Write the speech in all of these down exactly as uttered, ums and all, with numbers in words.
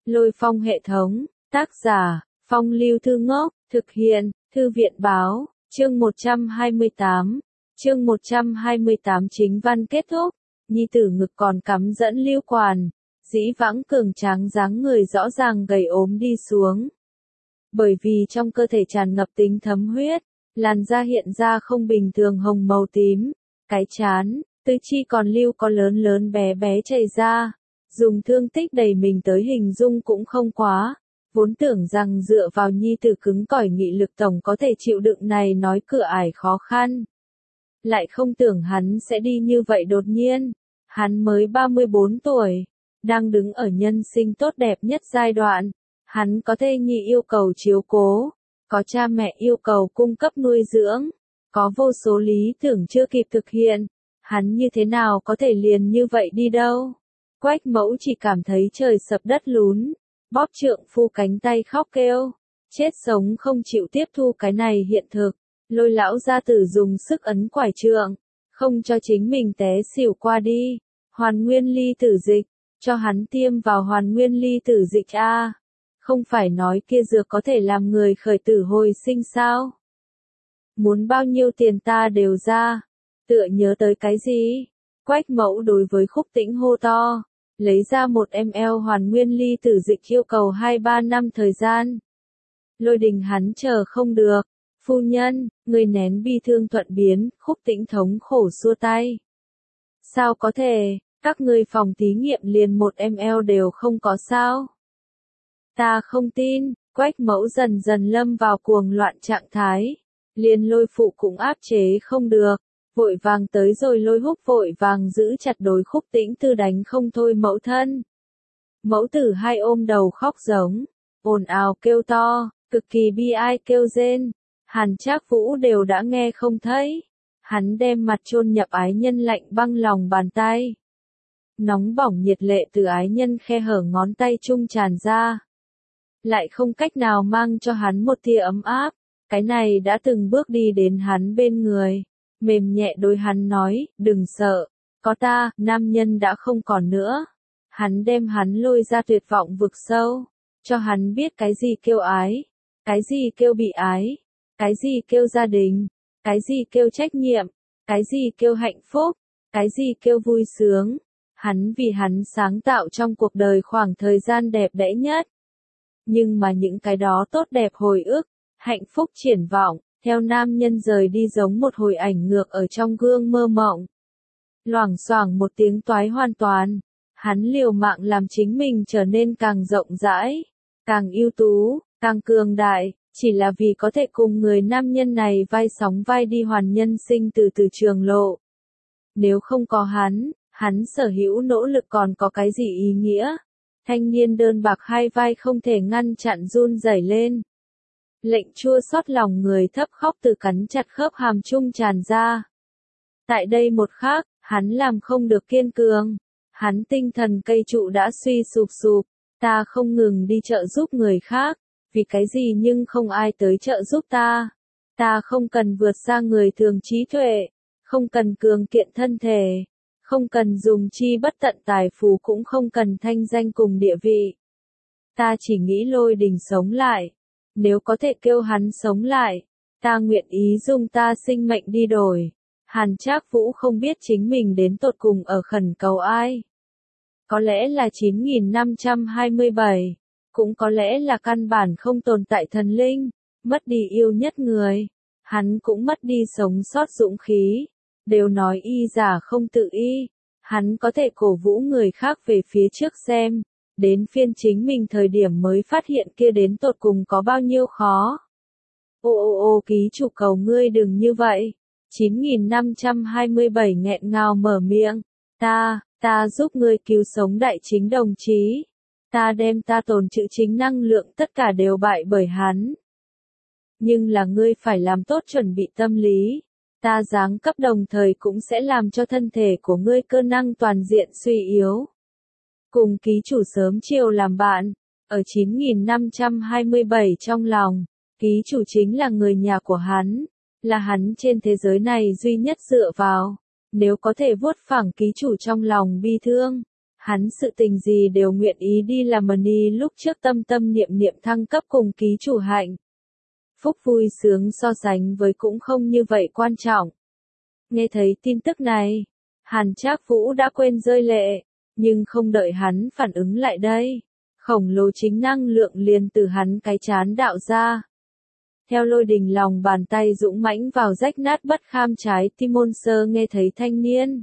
Lôi Phong hệ thống, tác giả, Phong Lưu Thư Ngốc, thực hiện, Thư viện Báo, chương một trăm hai mươi tám, chương một trăm hai mươi tám chính văn kết thúc, nhi tử ngực còn cắm dẫn lưu quản, dĩ vãng cường tráng dáng người rõ ràng gầy ốm đi xuống. Bởi vì trong cơ thể tràn ngập tính thấm huyết, làn da hiện ra không bình thường hồng màu tím, cái trán, tứ chi còn lưu có lớn lớn bé bé chảy ra, dùng thương tích đầy mình tới hình dung cũng không quá, vốn tưởng rằng dựa vào nhi tử cứng cỏi nghị lực tổng có thể chịu đựng này nói cửa ải khó khăn. Lại không tưởng hắn sẽ đi như vậy đột nhiên, hắn mới ba mươi bốn tuổi, đang đứng ở nhân sinh tốt đẹp nhất giai đoạn, hắn có thê nhi yêu cầu chiếu cố, có cha mẹ yêu cầu cung cấp nuôi dưỡng, có vô số lý tưởng chưa kịp thực hiện, hắn như thế nào có thể liền như vậy đi đâu. Quách Mẫu chỉ cảm thấy trời sập đất lún, bóp trượng phu cánh tay khóc kêu, chết sống không chịu tiếp thu cái này hiện thực. Lôi lão gia tử dùng sức ấn quải trượng, không cho chính mình té xỉu qua đi, hoàn nguyên ly tử dịch, cho hắn tiêm vào hoàn nguyên ly tử dịch a. Không phải nói kia dược có thể làm người khởi tử hồi sinh sao? Muốn bao nhiêu tiền ta đều ra. Tựa nhớ tới cái gì? Quách Mẫu đối với Khúc Tĩnh hô to, lấy ra một ml hoàn nguyên ly tử dịch yêu cầu hai ba năm thời gian. Lôi Đình hắn chờ không được. Phu nhân, người nén bi thương thuận biến, Khúc Tĩnh thống khổ xua tay. Sao có thể, các ngươi phòng thí nghiệm liền một ml đều không có sao? Ta không tin, Quách Mẫu dần dần lâm vào cuồng loạn trạng thái. Liền Lôi phụ cũng áp chế không được, vội vàng tới rồi Lôi Húc vội vàng giữ chặt đối Khúc Tĩnh tư đánh không thôi mẫu thân. Mẫu tử hai ôm đầu khóc giống, ồn ào kêu to, cực kỳ bi ai kêu rên. Hàn Trác Vũ đều đã nghe không thấy. Hắn đem mặt chôn nhập ái nhân lạnh băng lòng bàn tay. Nóng bỏng nhiệt lệ từ ái nhân khe hở ngón tay trung tràn ra. Lại không cách nào mang cho hắn một tia ấm áp. Cái này đã từng bước đi đến hắn bên người. Mềm nhẹ đối hắn nói, đừng sợ. Có ta, nam nhân đã không còn nữa. Hắn đem hắn lôi ra tuyệt vọng vực sâu. Cho hắn biết cái gì kêu ái. Cái gì kêu bị ái. Cái gì kêu gia đình, cái gì kêu trách nhiệm, cái gì kêu hạnh phúc, cái gì kêu vui sướng. Hắn vì hắn sáng tạo trong cuộc đời khoảng thời gian đẹp đẽ nhất. Nhưng mà những cái đó tốt đẹp hồi ức, hạnh phúc triển vọng, theo nam nhân rời đi giống một hồi ảnh ngược ở trong gương mơ mộng. Loảng xoảng một tiếng toái hoàn toàn, hắn liều mạng làm chính mình trở nên càng rộng rãi, càng ưu tú, càng cường đại. Chỉ là vì có thể cùng người nam nhân này vai sóng vai đi hoàn nhân sinh từ từ trường lộ. Nếu không có hắn, hắn sở hữu nỗ lực còn có cái gì ý nghĩa? Thanh niên đơn bạc hai vai không thể ngăn chặn run rẩy lên. Lệnh chua xót lòng người thấp khóc từ cắn chặt khớp hàm trung tràn ra. Tại đây một khắc, hắn làm không được kiên cường. Hắn tinh thần cây trụ đã suy sụp sụp. Ta không ngừng đi trợ giúp người khác. Vì cái gì nhưng không ai tới trợ giúp ta. Ta không cần vượt xa người thường trí tuệ, không cần cường kiện thân thể, không cần dùng chi bất tận tài phú cũng không cần thanh danh cùng địa vị. Ta chỉ nghĩ Lôi Đình sống lại. Nếu có thể kêu hắn sống lại, ta nguyện ý dùng ta sinh mệnh đi đổi. Hàn Trác Vũ không biết chính mình đến tột cùng ở khẩn cầu ai. Có lẽ là chín nghìn năm trăm hai mươi bảy. Cũng có lẽ là căn bản không tồn tại thần linh, mất đi yêu nhất người, hắn cũng mất đi sống sót dũng khí, đều nói y giả không tự y, hắn có thể cổ vũ người khác về phía trước xem, đến phiên chính mình thời điểm mới phát hiện kia đến tột cùng có bao nhiêu khó. Ô ô ô ký chủ cầu ngươi đừng như vậy, chín nghìn năm trăm hai mươi bảy nghẹn ngào mở miệng, ta, ta giúp ngươi cứu sống đại chính đồng chí. Ta đem ta tồn trữ chính năng lượng tất cả đều bại bởi hắn. Nhưng là ngươi phải làm tốt chuẩn bị tâm lý. Ta giáng cấp đồng thời cũng sẽ làm cho thân thể của ngươi cơ năng toàn diện suy yếu. Cùng ký chủ sớm chiều làm bạn, ở chín nghìn năm trăm hai mươi bảy trong lòng, ký chủ chính là người nhà của hắn, là hắn trên thế giới này duy nhất dựa vào. Nếu có thể vuốt phẳng ký chủ trong lòng bi thương, Hắn sự tình gì đều nguyện ý đi làm mani lúc trước tâm tâm niệm niệm thăng cấp cùng ký chủ hạnh. Phúc vui sướng so sánh với cũng không như vậy quan trọng. Nghe thấy tin tức này, Hàn Trác Vũ đã quên rơi lệ, nhưng không đợi hắn phản ứng lại đây. Khổng lồ chính năng lượng liền từ hắn cái chán đạo ra. Theo lôi đình lòng bàn tay dũng mãnh vào rách nát bất kham trái tim môn sơ nghe thấy thanh niên.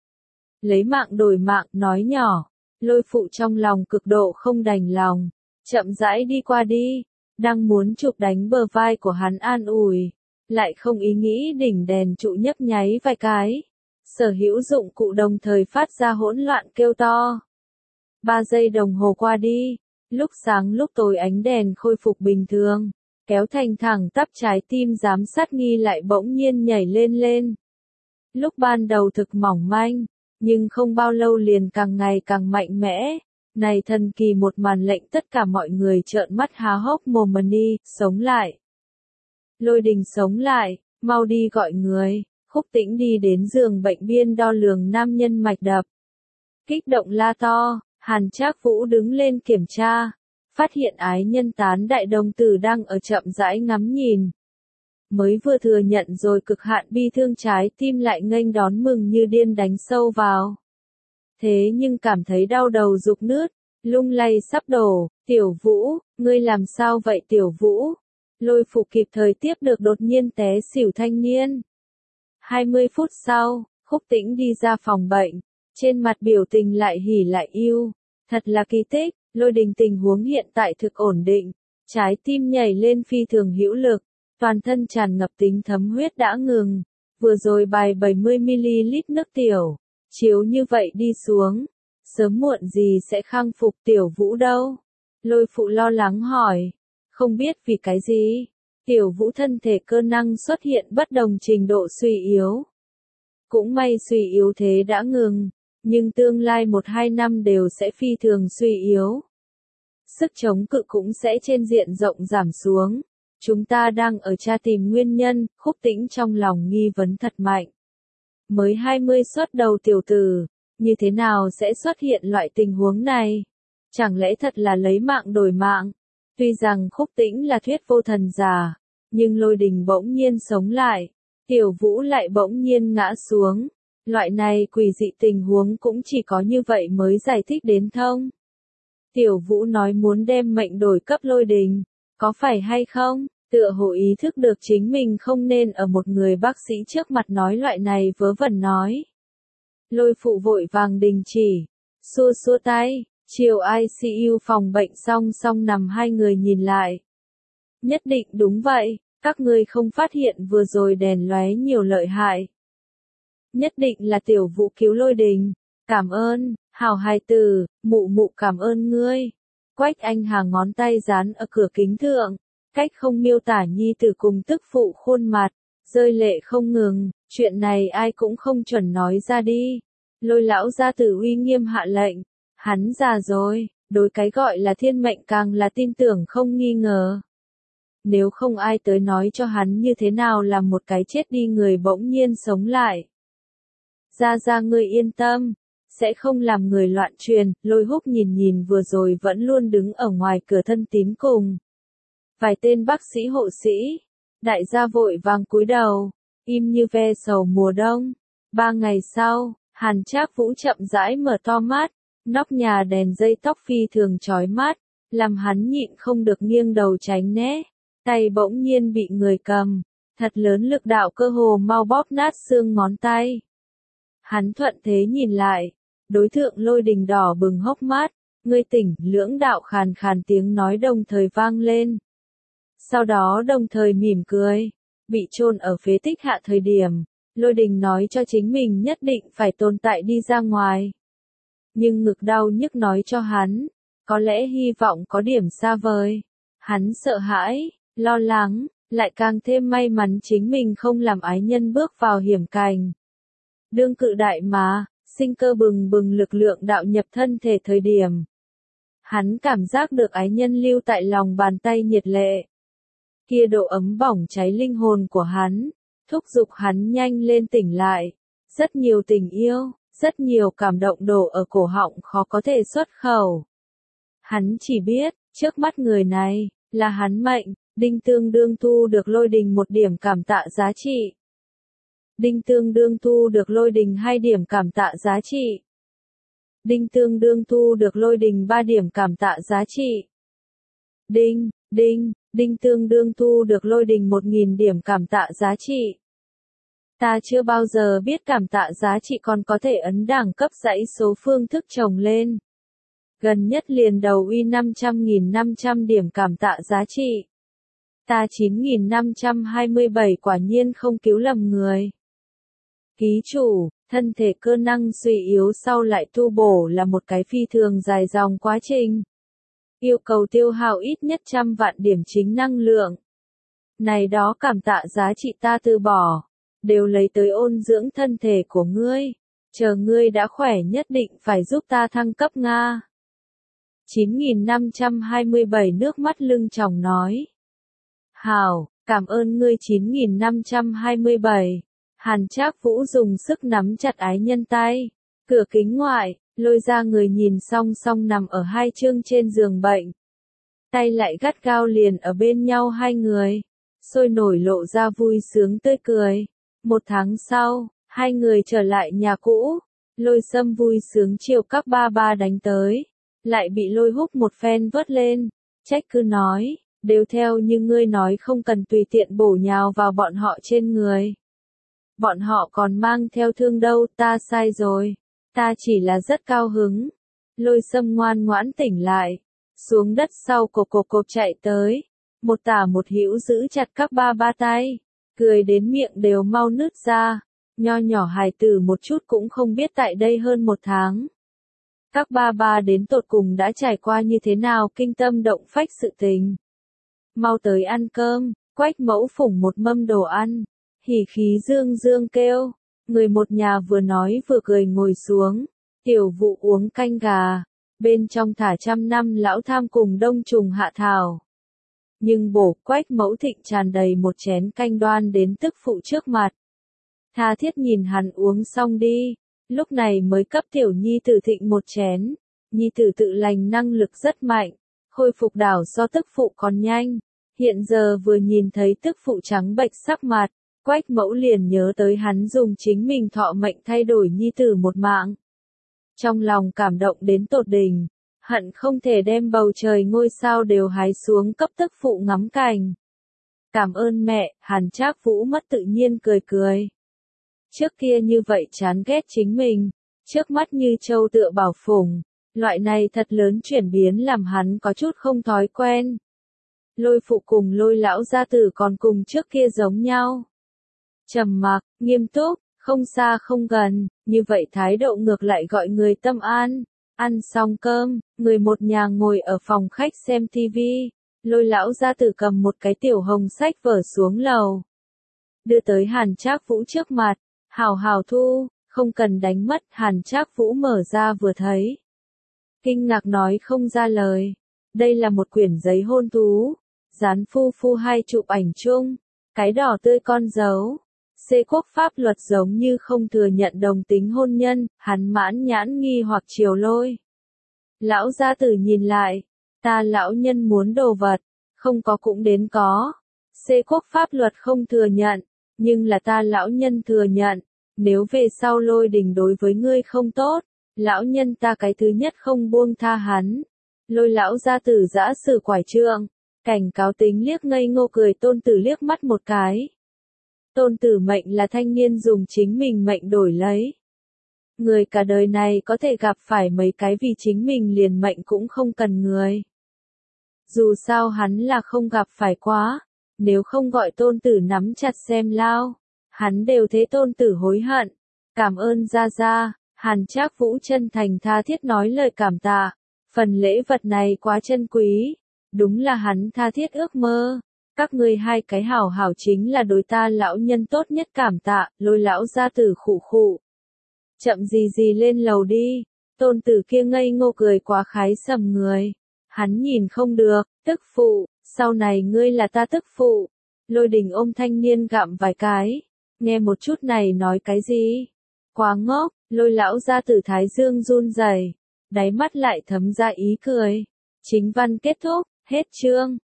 Lấy mạng đổi mạng nói nhỏ, lôi phụ trong lòng cực độ không đành lòng, chậm rãi đi qua đi, đang muốn chụp đánh bờ vai của hắn an ủi, lại không ý nghĩ đỉnh đèn trụ nhấp nháy vài cái. Sở hữu dụng cụ đồng thời phát ra hỗn loạn kêu to. Ba giây đồng hồ qua đi, lúc sáng lúc tối ánh đèn khôi phục bình thường, kéo thành thẳng tắp trái tim giám sát nghi lại bỗng nhiên nhảy lên lên. Lúc ban đầu thực mỏng manh, nhưng không bao lâu liền càng ngày càng mạnh mẽ. Này thần kỳ một màn lệnh tất cả mọi người trợn mắt há hốc mồm mani, sống lại. Lôi đình sống lại, mau đi gọi người. Khúc Tĩnh đi đến giường bệnh biên đo lường nam nhân mạch đập. Kích động la to, Hàn Trác Vũ đứng lên kiểm tra, phát hiện ái nhân tán đại đồng tử đang ở chậm rãi ngắm nhìn. Mới vừa thừa nhận rồi cực hạn bi thương trái tim lại nghênh đón mừng như điên đánh sâu vào. Thế nhưng cảm thấy đau đầu rục nứt, lung lay sắp đổ, Tiểu Vũ, ngươi làm sao vậy Tiểu Vũ? Lôi phụ kịp thời tiếp được đột nhiên té xỉu thanh niên. hai mươi phút sau, Khúc Tĩnh đi ra phòng bệnh, trên mặt biểu tình lại hỉ lại yêu. Thật là kỳ tích, lôi đình tình huống hiện tại thực ổn định, trái tim nhảy lên phi thường hữu lực, toàn thân tràn ngập tính thấm huyết đã ngừng, vừa rồi bài bảy mươi mi li lít nước tiểu, chiếu như vậy đi xuống, sớm muộn gì sẽ khang phục Tiểu Vũ đâu? Lôi phụ lo lắng hỏi, không biết vì cái gì? Tiểu Vũ thân thể cơ năng xuất hiện bất đồng trình độ suy yếu. Cũng may suy yếu thế đã ngừng, nhưng tương lai một hai năm đều sẽ phi thường suy yếu. Sức chống cự cũng sẽ trên diện rộng giảm xuống. Chúng ta đang ở tra tìm nguyên nhân, Khúc Tĩnh trong lòng nghi vấn thật mạnh. Mới hai mươi xuất đầu tiểu tử, như thế nào sẽ xuất hiện loại tình huống này? Chẳng lẽ thật là lấy mạng đổi mạng? Tuy rằng Khúc Tĩnh là thuyết vô thần giả, nhưng lôi đình bỗng nhiên sống lại, Tiểu Vũ lại bỗng nhiên ngã xuống. Loại này quỷ dị tình huống cũng chỉ có như vậy mới giải thích đến thông. Tiểu Vũ nói muốn đem mệnh đổi cấp lôi đình, có phải hay không? Tựa hồ ý thức được chính mình không nên ở một người bác sĩ trước mặt nói loại này vớ vẩn nói. Lôi phụ vội vàng đình chỉ, xua xua tay, chiều i xê u phòng bệnh song song nằm hai người nhìn lại. Nhất định đúng vậy, các ngươi không phát hiện vừa rồi đèn lóe nhiều lợi hại. Nhất định là Tiểu Vũ cứu lôi đình, cảm ơn, hào hài tử, mụ mụ cảm ơn ngươi. Quách Anh Hà ngón tay dán ở cửa kính thượng, cách không miêu tả nhi tử cùng tức phụ khuôn mặt, rơi lệ không ngừng, chuyện này ai cũng không chuẩn nói ra đi. Lôi lão gia tử uy nghiêm hạ lệnh, hắn già rồi, đối cái gọi là thiên mệnh càng là tin tưởng không nghi ngờ. Nếu không ai tới nói cho hắn như thế nào là một cái chết đi người bỗng nhiên sống lại. Ra ra ngươi yên tâm, sẽ không làm người loạn truyền. Lôi Húc nhìn nhìn vừa rồi vẫn luôn đứng ở ngoài cửa thân tín cùng vài tên bác sĩ hộ sĩ, đại gia vội vàng cúi đầu, im như ve sầu mùa đông. Ba ngày sau, Hàn Trác Vũ chậm rãi mở to mắt, nóc nhà đèn dây tóc phi thường chói mắt, làm hắn nhịn không được nghiêng đầu tránh né, tay bỗng nhiên bị người cầm, thật lớn lực đạo cơ hồ mau bóp nát xương ngón tay. Hắn thuận thế nhìn lại, đối tượng lôi đình đỏ bừng hốc mắt, ngươi tỉnh, lưỡng đạo khàn khàn tiếng nói đồng thời vang lên. Sau đó đồng thời mỉm cười, bị chôn ở phế tích hạ thời điểm, lôi đình nói cho chính mình nhất định phải tồn tại đi ra ngoài. Nhưng ngực đau nhức nói cho hắn, có lẽ hy vọng có điểm xa vời. Hắn sợ hãi, lo lắng, lại càng thêm may mắn chính mình không làm ái nhân bước vào hiểm cảnh. Đương cự đại mà, sinh cơ bừng bừng lực lượng đạo nhập thân thể thời điểm. Hắn cảm giác được ái nhân lưu tại lòng bàn tay nhiệt lệ. Kia độ ấm bỏng cháy linh hồn của hắn, thúc giục hắn nhanh lên tỉnh lại. Rất nhiều tình yêu, rất nhiều cảm động đổ ở cổ họng khó có thể xuất khẩu. Hắn chỉ biết, trước mắt người này, là hắn mệnh, Đinh tương đương thu được Lôi Đình một điểm cảm tạ giá trị. Đinh tương đương thu được Lôi Đình hai điểm cảm tạ giá trị. Đinh tương đương thu được Lôi Đình ba điểm cảm tạ giá trị. Đinh, đinh, đinh tương đương thu được Lôi Đình một nghìn điểm cảm tạ giá trị. Ta chưa bao giờ biết cảm tạ giá trị còn có thể ấn đẳng cấp dãy số phương thức chồng lên. Gần nhất liền đầu uy năm trăm nghìn năm trăm điểm cảm tạ giá trị. Ta chín nghìn năm trăm hai mươi bảy quả nhiên không cứu lầm người. Ký chủ, thân thể cơ năng suy yếu sau lại tu bổ là một cái phi thường dài dòng quá trình. Yêu cầu tiêu hao ít nhất trăm vạn điểm chính năng lượng. Này đó cảm tạ giá trị ta từ bỏ, đều lấy tới ôn dưỡng thân thể của ngươi. Chờ ngươi đã khỏe nhất định phải giúp ta thăng cấp Nga. chín nghìn năm trăm hai mươi bảy nước mắt lưng tròng nói. Hảo, cảm ơn ngươi chín nghìn năm trăm hai mươi bảy. Hàn Trác Vũ dùng sức nắm chặt ái nhân tay. Cửa kính ngoại, lôi ra người nhìn song song nằm ở hai chương trên giường bệnh. Tay lại gắt gao liền ở bên nhau hai người. Sôi nổi lộ ra vui sướng tươi cười. Một tháng sau, hai người trở lại nhà cũ. Lôi Sâm vui sướng chiều các ba ba đánh tới. Lại bị Lôi Húc một phen vớt lên. Trách cứ nói, đều theo như ngươi nói không cần tùy tiện bổ nhào vào bọn họ trên người. Bọn họ còn mang theo thương đâu, ta sai rồi. Ta chỉ là rất cao hứng. Lôi Sâm ngoan ngoãn tỉnh lại. Xuống đất sau cộp cộp cộp chạy tới. Một tả một hữu giữ chặt các ba ba tay. Cười đến miệng đều mau nứt ra. Nho nhỏ hài tử một chút cũng không biết tại đây hơn một tháng. Các ba ba đến tột cùng đã trải qua như thế nào kinh tâm động phách sự tình. Mau tới ăn cơm, Quách Mẫu phủng một mâm đồ ăn. Hỉ khí dương dương kêu, người một nhà vừa nói vừa cười ngồi xuống, Tiểu Vụ uống canh gà, bên trong thả trăm năm lão tham cùng đông trùng hạ thảo. Nhưng bổ Quách Mẫu thịnh tràn đầy một chén canh đoan đến tức phụ trước mặt. Tha thiết nhìn hắn uống xong đi, lúc này mới cấp Tiểu Nhi tử thịnh một chén, Nhi tử tự lành năng lực rất mạnh, khôi phục đảo so tức phụ còn nhanh, hiện giờ vừa nhìn thấy tức phụ trắng bệch sắc mặt. Quách Mẫu liền nhớ tới hắn dùng chính mình thọ mệnh thay đổi nhi tử một mạng. Trong lòng cảm động đến tột đỉnh, hận không thể đem bầu trời ngôi sao đều hái xuống cấp tức phụ ngắm cảnh. Cảm ơn mẹ, Hàn Trác Vũ mất tự nhiên cười cười. Trước kia như vậy chán ghét chính mình, trước mắt như châu tựa bảo phủng, loại này thật lớn chuyển biến làm hắn có chút không thói quen. Lôi phụ cùng Lôi lão gia tử còn cùng trước kia giống nhau. Trầm mặc, nghiêm túc, không xa không gần, như vậy thái độ ngược lại gọi người tâm an. Ăn xong cơm, người một nhà ngồi ở phòng khách xem tivi, Lôi lão gia tử cầm một cái tiểu hồng sách vở xuống lầu. Đưa tới Hàn Trác Vũ trước mặt, hào hào thu, không cần đánh mất. Hàn Trác Vũ mở ra vừa thấy. Kinh ngạc nói không ra lời, đây là một quyển giấy hôn thú, dán phu phu hai chụp ảnh chung, cái đỏ tươi con dấu. Xê quốc pháp luật giống như không thừa nhận đồng tính hôn nhân, hắn mãn nhãn nghi hoặc chiều Lôi. Lão gia tử nhìn lại, ta lão nhân muốn đồ vật, không có cũng đến có. Xê quốc pháp luật không thừa nhận, nhưng là ta lão nhân thừa nhận, nếu về sau Lôi Đình đối với ngươi không tốt, lão nhân ta cái thứ nhất không buông tha hắn. Lôi lão gia tử giã sử quải trượng, cảnh cáo tính liếc ngây ngô cười tôn tử liếc mắt một cái. Tôn tử mệnh là thanh niên dùng chính mình mệnh đổi lấy. Người cả đời này có thể gặp phải mấy cái vì chính mình liền mệnh cũng không cần người. Dù sao hắn là không gặp phải quá, nếu không gọi tôn tử nắm chặt xem lao, hắn đều thế tôn tử hối hận. Cảm ơn gia gia, Hàn Trác Vũ chân thành tha thiết nói lời cảm tạ, phần lễ vật này quá chân quý, đúng là hắn tha thiết ước mơ. Các ngươi hai cái hảo hảo chính là đối ta lão nhân tốt nhất cảm tạ. Lôi lão gia tử khụ khụ. Chậm gì gì lên lầu đi, tôn tử kia ngây ngô cười quá khái sầm người. Hắn nhìn không được, tức phụ, sau này ngươi là ta tức phụ. Lôi Đình ôm thanh niên gặm vài cái, nghe một chút này nói cái gì? Quá ngốc, Lôi lão gia tử thái dương run rẩy, đáy mắt lại thấm ra ý cười. Chính văn kết thúc, hết chương.